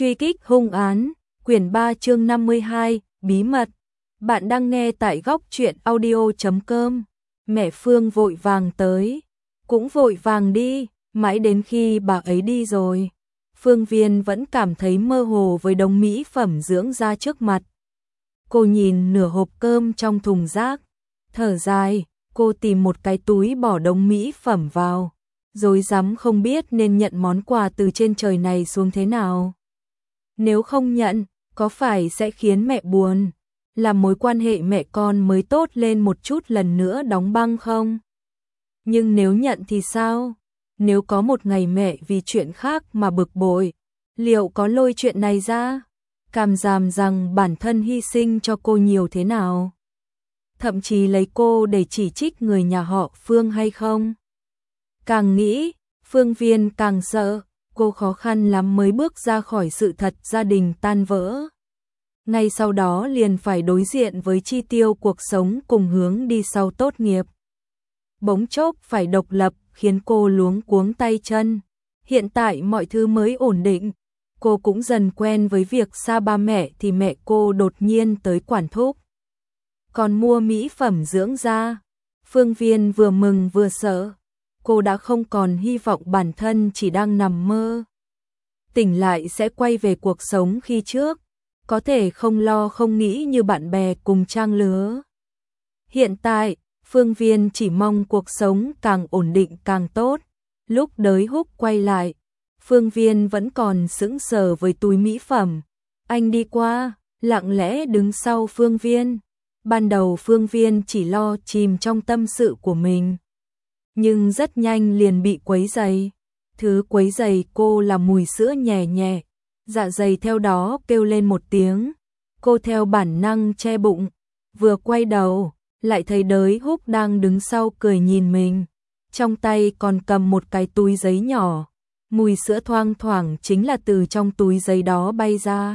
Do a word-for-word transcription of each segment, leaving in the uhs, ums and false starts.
Truy kích hung án, quyển ba chương năm mươi hai, bí mật. Bạn đang nghe tại góc truyện audio chấm com. Mẹ Phương vội vàng tới, cũng vội vàng đi, mãi đến khi bà ấy đi rồi. Phương Viên vẫn cảm thấy mơ hồ với đống mỹ phẩm dưỡng da trước mặt. Cô nhìn nửa hộp cơm trong thùng rác, thở dài, cô tìm một cái túi bỏ đống mỹ phẩm vào, rối rắm không biết nên nhận món quà từ trên trời này xuống thế nào. Nếu không nhận, có phải sẽ khiến mẹ buồn, làm mối quan hệ mẹ con mới tốt lên một chút lần nữa đóng băng không? Nhưng nếu nhận thì sao? Nếu có một ngày mẹ vì chuyện khác mà bực bội, liệu có lôi chuyện này ra? Cảm giảm rằng bản thân hy sinh cho cô nhiều thế nào? Thậm chí lấy cô để chỉ trích người nhà họ Phương hay không? Càng nghĩ, Phương Viên càng sợ, cô khó khăn lắm mới bước ra khỏi sự thật gia đình tan vỡ. Ngay sau đó liền phải đối diện với chi tiêu cuộc sống cùng hướng đi sau tốt nghiệp. Bỗng chốc phải độc lập khiến cô luống cuống tay chân. Hiện tại mọi thứ mới ổn định, cô cũng dần quen với việc xa ba mẹ thì mẹ cô đột nhiên tới quản thúc. Còn mua mỹ phẩm dưỡng da, Phương Viên vừa mừng vừa sợ. Cô đã không còn hy vọng bản thân chỉ đang nằm mơ. Tỉnh lại sẽ quay về cuộc sống khi trước, có thể không lo không nghĩ như bạn bè cùng trang lứa. Hiện tại, Phương Viên chỉ mong cuộc sống càng ổn định càng tốt. Lúc Đới Húc quay lại, Phương Viên vẫn còn sững sờ với túi mỹ phẩm. Anh đi qua, lặng lẽ đứng sau Phương Viên. Ban đầu Phương Viên chỉ lo chìm trong tâm sự của mình, nhưng rất nhanh liền bị quấy rầy. Thứ quấy rầy cô là mùi sữa nhẹ nhẹ, dạ dày theo đó kêu lên một tiếng. Cô theo bản năng che bụng, vừa quay đầu, lại thấy Đới Húc đang đứng sau cười nhìn mình. Trong tay còn cầm một cái túi giấy nhỏ, mùi sữa thoang thoảng chính là từ trong túi giấy đó bay ra.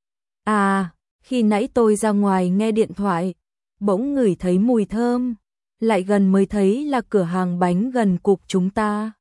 À, khi nãy tôi ra ngoài nghe điện thoại, bỗng ngửi thấy mùi thơm. Lại gần mới thấy là cửa hàng bánh gần cục chúng ta.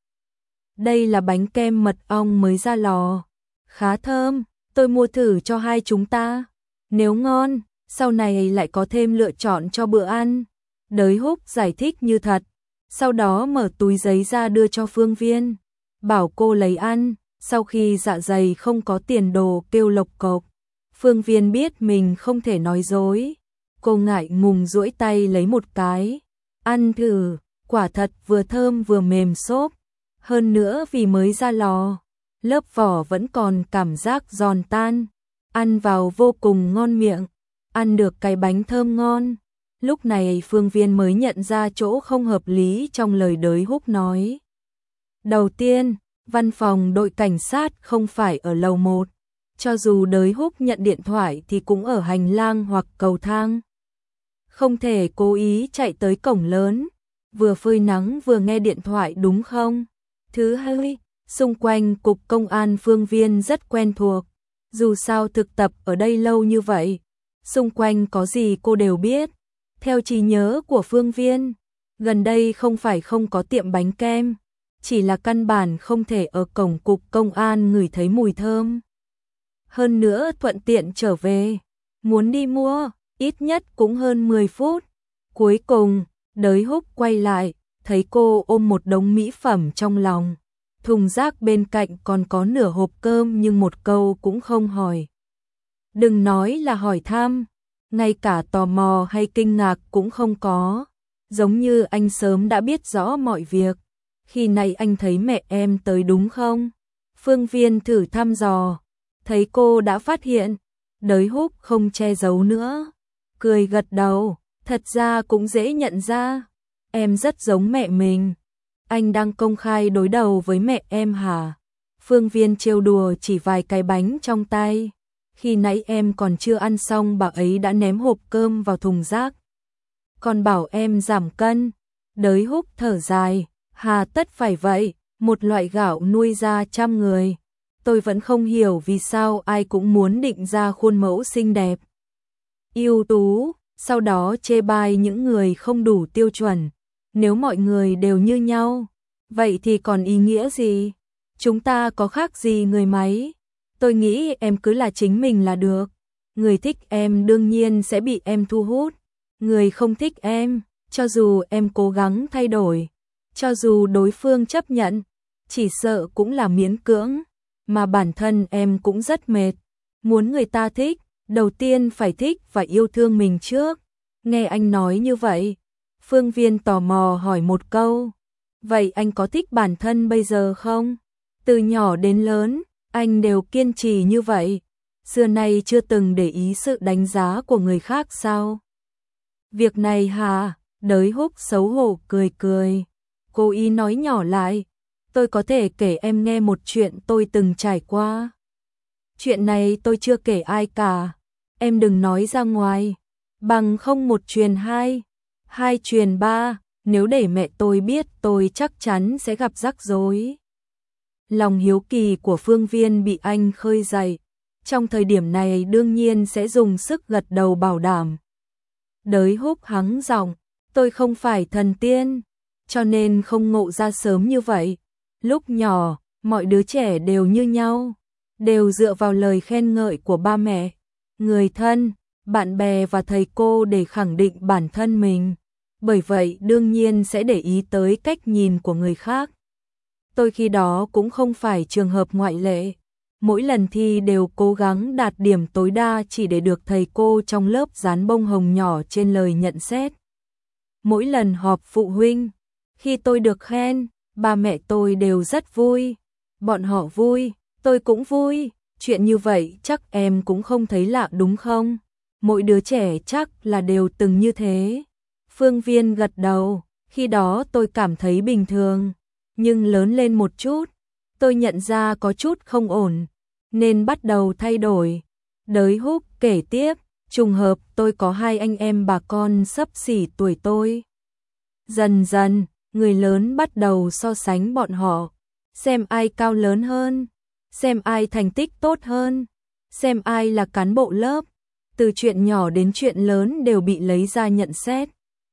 Đây là bánh kem mật ong mới ra lò, khá thơm, tôi mua thử cho hai chúng ta. Nếu ngon, sau này lại có thêm lựa chọn cho bữa ăn. Đới Húc giải thích như thật, sau đó mở túi giấy ra đưa cho Phương Viên, bảo cô lấy ăn. Sau khi dạ dày không có tiền đồ kêu lộc cộc, Phương Viên biết mình không thể nói dối. Cô ngại ngùng duỗi tay lấy một cái. Ăn thử, quả thật vừa thơm vừa mềm xốp. Hơn nữa vì mới ra lò, lớp vỏ vẫn còn cảm giác giòn tan. Ăn vào vô cùng ngon miệng. Ăn được cái bánh thơm ngon. Lúc này Phương Viên mới nhận ra chỗ không hợp lý trong lời Đới Húc nói. Đầu tiên, văn phòng đội cảnh sát không phải ở lầu một. Cho dù Đới Húc nhận điện thoại thì cũng ở hành lang hoặc cầu thang. Không thể cố ý chạy tới cổng lớn, vừa phơi nắng vừa nghe điện thoại đúng không? Thứ hai, xung quanh cục công an Phương Viên rất quen thuộc. Dù sao thực tập ở đây lâu như vậy, xung quanh có gì cô đều biết. Theo trí nhớ của Phương Viên, gần đây không phải không có tiệm bánh kem, chỉ là căn bản không thể ở cổng cục công an ngửi thấy mùi thơm. Hơn nữa thuận tiện trở về, muốn đi mua, ít nhất cũng hơn mười phút. Cuối cùng, Đới Húc quay lại, thấy cô ôm một đống mỹ phẩm trong lòng. Thùng rác bên cạnh còn có nửa hộp cơm nhưng một câu cũng không hỏi. Đừng nói là hỏi thăm, ngay cả tò mò hay kinh ngạc cũng không có. Giống như anh sớm đã biết rõ mọi việc. Khi này anh thấy mẹ em tới đúng không? Phương Viên thử thăm dò, thấy cô đã phát hiện. Đới Húc không che giấu nữa, cười gật đầu, thật ra cũng dễ nhận ra, em rất giống mẹ mình. Anh đang công khai đối đầu với mẹ em hả? Phương Viên trêu đùa chỉ vài cái bánh trong tay. Khi nãy em còn chưa ăn xong bà ấy đã ném hộp cơm vào thùng rác. Còn bảo em giảm cân. Đới Húc thở dài, hà tất phải vậy, một loại gạo nuôi ra trăm người. Tôi vẫn không hiểu vì sao ai cũng muốn định ra khuôn mẫu xinh đẹp, ưu tú, sau đó chê bai những người không đủ tiêu chuẩn. Nếu mọi người đều như nhau, vậy thì còn ý nghĩa gì? Chúng ta có khác gì người máy? Tôi nghĩ em cứ là chính mình là được. Người thích em đương nhiên sẽ bị em thu hút. Người không thích em, cho dù em cố gắng thay đổi, cho dù đối phương chấp nhận, chỉ sợ cũng là miễn cưỡng, mà bản thân em cũng rất mệt. Muốn người ta thích, đầu tiên phải thích và yêu thương mình trước. Nghe anh nói như vậy, Phương Viên tò mò hỏi một câu. Vậy anh có thích bản thân bây giờ không? Từ nhỏ đến lớn, anh đều kiên trì như vậy. Xưa nay chưa từng để ý sự đánh giá của người khác sao? Việc này hả? Đới Húc xấu hổ cười cười. Cố ý nói nhỏ lại. Tôi có thể kể em nghe một chuyện tôi từng trải qua. Chuyện này tôi chưa kể ai cả. Em đừng nói ra ngoài. Bằng không một truyền hai, hai truyền ba. Nếu để mẹ tôi biết tôi chắc chắn sẽ gặp rắc rối. Lòng hiếu kỳ của Phương Viên bị anh khơi dậy. Trong thời điểm này đương nhiên sẽ dùng sức gật đầu bảo đảm. Đới Húc hắng giọng, tôi không phải thần tiên, cho nên không ngộ ra sớm như vậy. Lúc nhỏ, mọi đứa trẻ đều như nhau, đều dựa vào lời khen ngợi của ba mẹ, người thân, bạn bè và thầy cô để khẳng định bản thân mình. Bởi vậy đương nhiên sẽ để ý tới cách nhìn của người khác. Tôi khi đó cũng không phải trường hợp ngoại lệ. Mỗi lần thi đều cố gắng đạt điểm tối đa chỉ để được thầy cô trong lớp dán bông hồng nhỏ trên lời nhận xét. Mỗi lần họp phụ huynh, khi tôi được khen, ba mẹ tôi đều rất vui. Bọn họ vui, tôi cũng vui. Chuyện như vậy chắc em cũng không thấy lạ đúng không? Mỗi đứa trẻ chắc là đều từng như thế. Phương Viên gật đầu, khi đó tôi cảm thấy bình thường. Nhưng lớn lên một chút, tôi nhận ra có chút không ổn, nên bắt đầu thay đổi. Đới Húc kể tiếp, trùng hợp tôi có hai anh em bà con xấp xỉ tuổi tôi. Dần dần, người lớn bắt đầu so sánh bọn họ, xem ai cao lớn hơn, xem ai thành tích tốt hơn, xem ai là cán bộ lớp. Từ chuyện nhỏ đến chuyện lớn đều bị lấy ra nhận xét.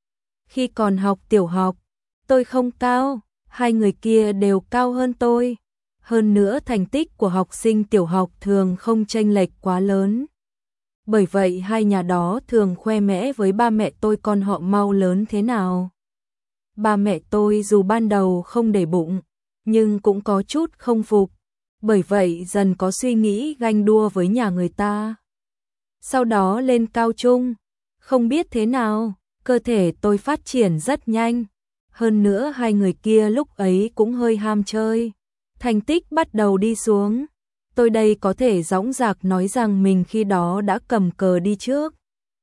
Khi còn học tiểu học, tôi không cao, hai người kia đều cao hơn tôi. Hơn nữa thành tích của học sinh tiểu học thường không chênh lệch quá lớn. Bởi vậy hai nhà đó thường khoe mẽ với ba mẹ tôi con họ mau lớn thế nào. Ba mẹ tôi dù ban đầu không để bụng, nhưng cũng có chút không phục. Bởi vậy dần có suy nghĩ ganh đua với nhà người ta. Sau đó lên cao trung, không biết thế nào, cơ thể tôi phát triển rất nhanh. Hơn nữa hai người kia lúc ấy cũng hơi ham chơi. Thành tích bắt đầu đi xuống. Tôi đây có thể dõng dạc nói rằng mình khi đó đã cầm cờ đi trước.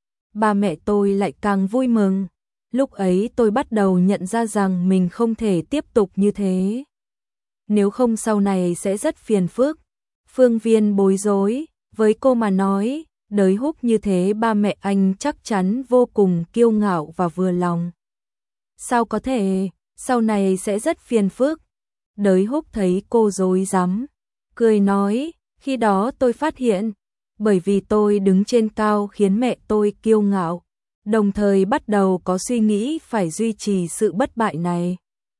Ba mẹ tôi lại càng vui mừng. Lúc ấy tôi bắt đầu nhận ra rằng mình không thể tiếp tục như thế. Nếu không sau này sẽ rất phiền phức. Phương Viên bối rối, với cô mà nói, Đới Húc như thế ba mẹ anh chắc chắn vô cùng kiêu ngạo và vừa lòng. Sao có thể, sau này sẽ rất phiền phức. Đới Húc thấy cô rối rắm, cười nói, khi đó tôi phát hiện, bởi vì tôi đứng trên cao khiến mẹ tôi kiêu ngạo, đồng thời bắt đầu có suy nghĩ phải duy trì sự bất bại này.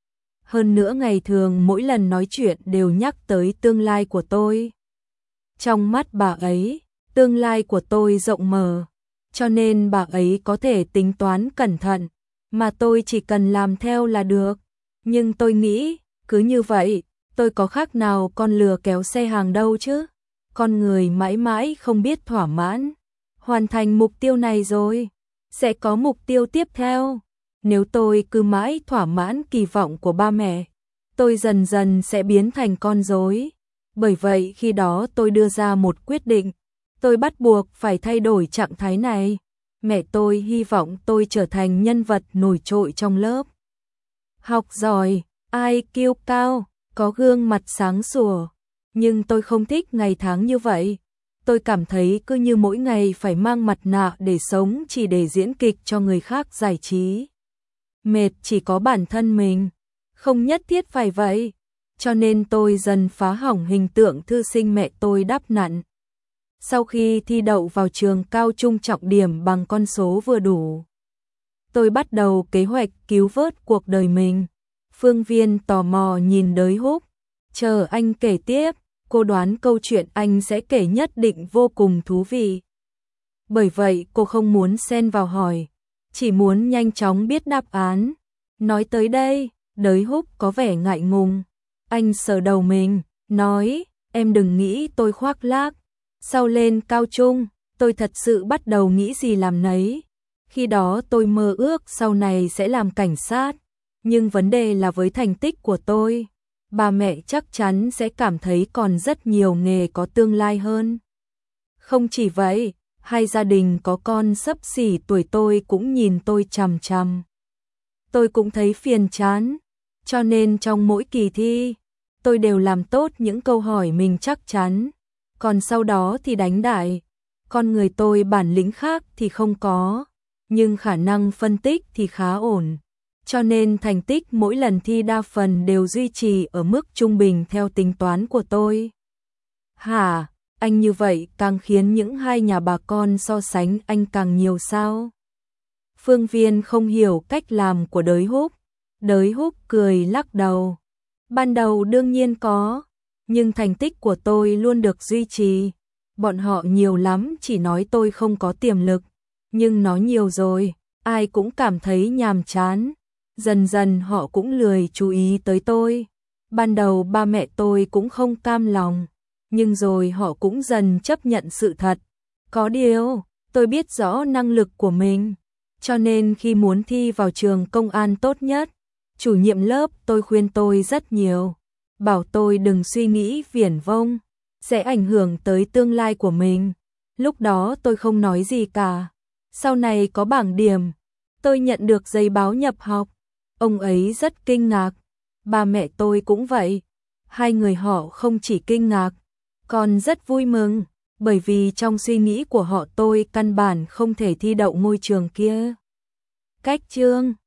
Hơn nữa ngày thường mỗi lần nói chuyện đều nhắc tới tương lai của tôi. Trong mắt bà ấy, tương lai của tôi rộng mở, cho nên bà ấy có thể tính toán cẩn thận, mà tôi chỉ cần làm theo là được. Nhưng tôi nghĩ, cứ như vậy, tôi có khác nào con lừa kéo xe hàng đâu chứ? Con người mãi mãi không biết thỏa mãn. Hoàn thành mục tiêu này rồi, sẽ có mục tiêu tiếp theo. Nếu tôi cứ mãi thỏa mãn kỳ vọng của ba mẹ, tôi dần dần sẽ biến thành con rối. Bởi vậy khi đó tôi đưa ra một quyết định, tôi bắt buộc phải thay đổi trạng thái này. Mẹ tôi hy vọng tôi trở thành nhân vật nổi trội trong lớp. Học giỏi, i kiu cao, có gương mặt sáng sủa. Nhưng tôi không thích ngày tháng như vậy. Tôi cảm thấy cứ như mỗi ngày phải mang mặt nạ để sống chỉ để diễn kịch cho người khác giải trí. Mệt chỉ có bản thân mình, không nhất thiết phải vậy. Cho nên tôi dần phá hỏng hình tượng thư sinh mẹ tôi đắp nặn. Sau khi thi đậu vào trường cao trung trọng điểm bằng con số vừa đủ, tôi bắt đầu kế hoạch cứu vớt cuộc đời mình. Phương Viên tò mò nhìn Đới Húc, chờ anh kể tiếp. cô đoán câu chuyện anh sẽ kể nhất định vô cùng thú vị. Bởi vậy cô không muốn xen vào hỏi, chỉ muốn nhanh chóng biết đáp án. Nói tới đây, Đới Húc có vẻ ngại ngùng. Anh sờ đầu mình, nói, em đừng nghĩ tôi khoác lác. Sau lên cao trung, tôi thật sự bắt đầu nghĩ gì làm nấy. Khi đó tôi mơ ước sau này sẽ làm cảnh sát. Nhưng vấn đề là với thành tích của tôi, bà mẹ chắc chắn sẽ cảm thấy còn rất nhiều nghề có tương lai hơn. Không chỉ vậy, hai gia đình có con xấp xỉ tuổi tôi cũng nhìn tôi chằm chằm. Tôi cũng thấy phiền chán, cho nên trong mỗi kỳ thi, tôi đều làm tốt những câu hỏi mình chắc chắn, còn sau đó thì đánh đại. Con người tôi bản lĩnh khác thì không có, nhưng khả năng phân tích thì khá ổn, cho nên thành tích mỗi lần thi đa phần đều duy trì ở mức trung bình theo tính toán của tôi. Hả, anh như vậy càng khiến những hai nhà bà con so sánh anh càng nhiều sao? Phương Viên không hiểu cách làm của Đới Húc. Đới Húc cười lắc đầu. Ban đầu đương nhiên có, nhưng thành tích của tôi luôn được duy trì. Bọn họ nhiều lắm chỉ nói tôi không có tiềm lực, nhưng nói nhiều rồi, ai cũng cảm thấy nhàm chán. Dần dần họ cũng lười chú ý tới tôi. Ban đầu ba mẹ tôi cũng không cam lòng, nhưng rồi họ cũng dần chấp nhận sự thật. Có điều, tôi biết rõ năng lực của mình, cho nên khi muốn thi vào trường công an tốt nhất, chủ nhiệm lớp tôi khuyên tôi rất nhiều, bảo tôi đừng suy nghĩ viển vông, sẽ ảnh hưởng tới tương lai của mình. Lúc đó tôi không nói gì cả. Sau này có bảng điểm, tôi nhận được giấy báo nhập học. Ông ấy rất kinh ngạc, ba mẹ tôi cũng vậy. Hai người họ không chỉ kinh ngạc, còn rất vui mừng, bởi vì trong suy nghĩ của họ tôi căn bản không thể thi đậu ngôi trường kia. Cách chương